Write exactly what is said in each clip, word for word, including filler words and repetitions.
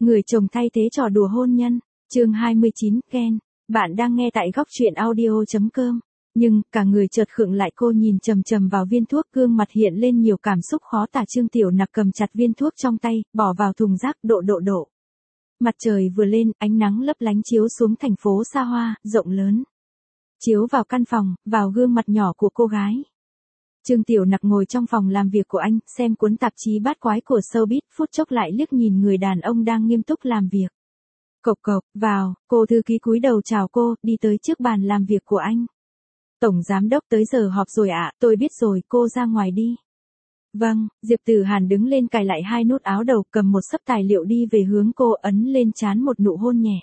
Người chồng thay thế trò đùa hôn nhân, chương hai mươi chín, Ken. Bạn đang nghe tại góc truyện audio chấm com. Nhưng, cả người chợt khựng lại, cô nhìn chầm chầm vào viên thuốc, gương mặt hiện lên nhiều cảm xúc khó tả. Trương Tiểu Nặc cầm chặt viên thuốc trong tay, bỏ vào thùng rác, độ độ độ. Mặt trời vừa lên, ánh nắng lấp lánh chiếu xuống thành phố xa hoa, rộng lớn. Chiếu vào căn phòng, vào gương mặt nhỏ của cô gái. Trương Tiểu Nặc ngồi trong phòng làm việc của anh, xem cuốn tạp chí bát quái của showbiz, phút chốc lại liếc nhìn người đàn ông đang nghiêm túc làm việc. Cộc cộc, vào, cô thư ký cúi đầu chào cô, đi tới trước bàn làm việc của anh. Tổng giám đốc tới giờ họp rồi ạ, à, tôi biết rồi, cô ra ngoài đi. Vâng, Diệp Tử Hàn đứng lên cài lại hai nút áo đầu, cầm một xấp tài liệu đi về hướng cô, ấn lên trán một nụ hôn nhẹ.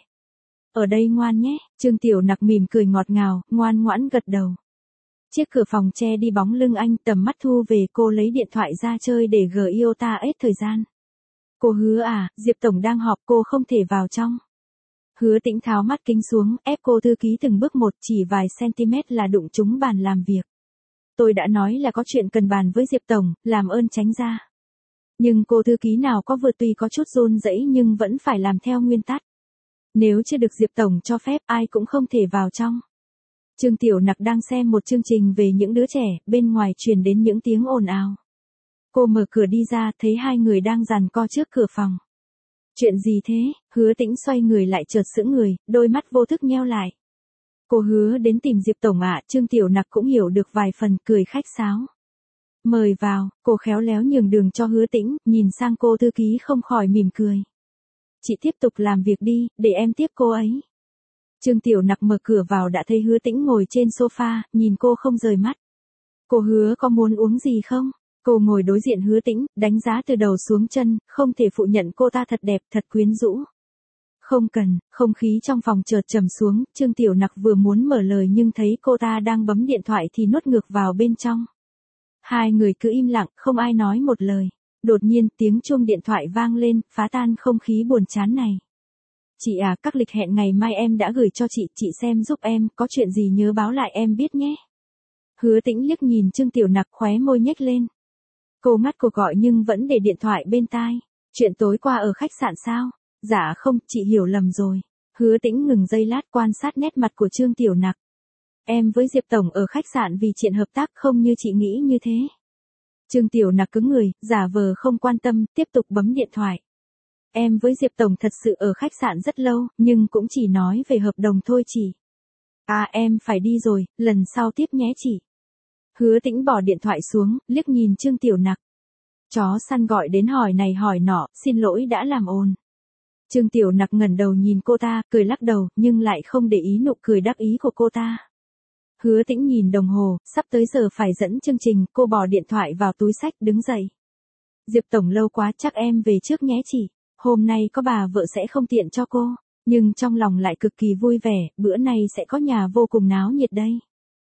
Ở đây ngoan nhé, Trương Tiểu Nặc mỉm cười ngọt ngào, ngoan ngoãn gật đầu. Chiếc cửa phòng che đi bóng lưng anh, tầm mắt thu về, cô lấy điện thoại ra chơi để gờ iota hết thời gian. Cô Hứa à, Diệp Tổng đang họp, cô không thể vào trong. Hứa Tĩnh tháo mắt kính xuống, ép cô thư ký từng bước một, chỉ vài cm là đụng trúng bàn làm việc. Tôi đã nói là có chuyện cần bàn với Diệp Tổng, làm ơn tránh ra. Nhưng cô thư ký nào có vừa, tuy có chút run rẩy nhưng vẫn phải làm theo nguyên tắc. Nếu chưa được Diệp Tổng cho phép, ai cũng không thể vào trong. Trương Tiểu Nặc đang xem một chương trình về những đứa trẻ, bên ngoài truyền đến những tiếng ồn ào. Cô mở cửa đi ra, thấy hai người đang giằng co trước cửa phòng. Chuyện gì thế? Hứa Tĩnh xoay người lại, chợt sững người, đôi mắt vô thức nheo lại. Cô Hứa đến tìm Diệp Tổng ạ. À? Trương Tiểu Nặc cũng hiểu được vài phần, cười khách sáo. Mời vào, cô khéo léo nhường đường cho Hứa Tĩnh, nhìn sang cô thư ký không khỏi mỉm cười. Chị tiếp tục làm việc đi, để em tiếp cô ấy. Trương Tiểu Nặc mở cửa vào đã thấy Hứa Tĩnh ngồi trên sofa, nhìn cô không rời mắt. Cô Hứa có muốn uống gì không? Cô ngồi đối diện Hứa Tĩnh, đánh giá từ đầu xuống chân, không thể phụ nhận cô ta thật đẹp, thật quyến rũ. Không cần, không khí trong phòng chợt trầm xuống, Trương Tiểu Nặc vừa muốn mở lời nhưng thấy cô ta đang bấm điện thoại thì nuốt ngược vào bên trong. Hai người cứ im lặng, không ai nói một lời. Đột nhiên, tiếng chuông điện thoại vang lên, phá tan không khí buồn chán này. Chị à, các lịch hẹn ngày mai em đã gửi cho chị, chị xem giúp em, có chuyện gì nhớ báo lại em biết nhé. Hứa Tĩnh liếc nhìn Trương Tiểu Nặc, khóe môi nhếch lên. Cô ngắt cuộc gọi nhưng vẫn để điện thoại bên tai. Chuyện tối qua ở khách sạn sao? Dạ không, chị hiểu lầm rồi. Hứa Tĩnh ngừng giây lát, quan sát nét mặt của Trương Tiểu Nặc. Em với Diệp Tổng ở khách sạn vì chuyện hợp tác, không như chị nghĩ như thế. Trương Tiểu Nặc cứng người, giả vờ không quan tâm, tiếp tục bấm điện thoại. Em với Diệp Tổng thật sự ở khách sạn rất lâu, nhưng cũng chỉ nói về hợp đồng thôi chị. À em phải đi rồi, lần sau tiếp nhé chị. Hứa Tĩnh bỏ điện thoại xuống, liếc nhìn Trương Tiểu Nặc. Chó săn gọi đến hỏi này hỏi nọ, xin lỗi đã làm ồn. Trương Tiểu Nặc ngẩng đầu nhìn cô ta, cười lắc đầu, nhưng lại không để ý nụ cười đắc ý của cô ta. Hứa Tĩnh nhìn đồng hồ, sắp tới giờ phải dẫn chương trình, cô bỏ điện thoại vào túi xách, đứng dậy. Diệp Tổng lâu quá, chắc em về trước nhé chị. Hôm nay có bà vợ sẽ không tiện cho cô, nhưng trong lòng lại cực kỳ vui vẻ, bữa nay sẽ có nhà vô cùng náo nhiệt đây.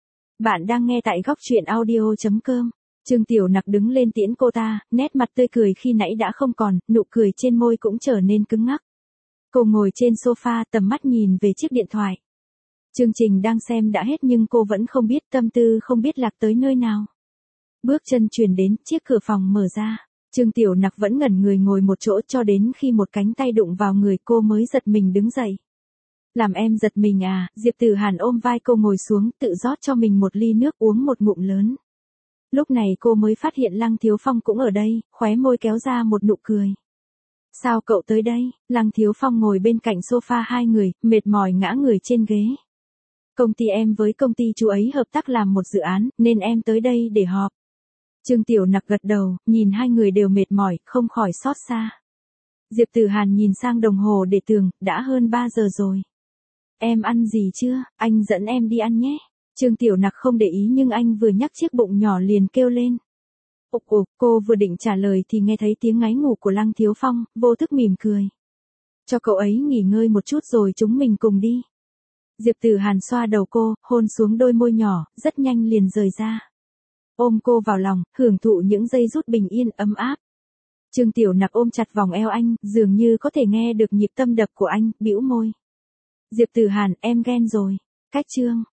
Bạn đang nghe tại góc truyện audio chấm com. Trương Tiểu Nặc đứng lên tiễn cô ta, nét mặt tươi cười khi nãy đã không còn, nụ cười trên môi cũng trở nên cứng ngắc. Cô ngồi trên sofa, tầm mắt nhìn về chiếc điện thoại. Chương trình đang xem đã hết nhưng cô vẫn không biết, tâm tư không biết lạc tới nơi nào. Bước chân truyền đến, chiếc cửa phòng mở ra. Trương Tiểu Nặc vẫn ngẩn người ngồi một chỗ cho đến khi một cánh tay đụng vào người cô mới giật mình đứng dậy. Làm em giật mình à? Diệp Tử Hàn ôm vai cô ngồi xuống, tự rót cho mình một ly nước, uống một ngụm lớn. Lúc này cô mới phát hiện Lăng Thiếu Phong cũng ở đây, khóe môi kéo ra một nụ cười. Sao cậu tới đây? Lăng Thiếu Phong ngồi bên cạnh sofa hai người, mệt mỏi ngã người trên ghế. Công ty em với công ty chú ấy hợp tác làm một dự án, nên em tới đây để họp. Trương Tiểu Nặc gật đầu, nhìn hai người đều mệt mỏi, không khỏi xót xa. Diệp Tử Hàn nhìn sang đồng hồ để tường, đã hơn ba giờ rồi. Em ăn gì chưa? Anh dẫn em đi ăn nhé. Trương Tiểu Nặc không để ý nhưng anh vừa nhắc chiếc bụng nhỏ liền kêu lên. Ục ục, cô vừa định trả lời thì nghe thấy tiếng ngáy ngủ của Lăng Thiếu Phong, vô thức mỉm cười. Cho cậu ấy nghỉ ngơi một chút rồi chúng mình cùng đi. Diệp Tử Hàn xoa đầu cô, hôn xuống đôi môi nhỏ, rất nhanh liền rời ra. Ôm cô vào lòng, hưởng thụ những giây rút bình yên ấm áp. Trương Tiểu Nặc ôm chặt vòng eo anh, dường như có thể nghe được nhịp tâm đập của anh, bĩu môi. Diệp Tử Hàn, em ghen rồi. Cách chương.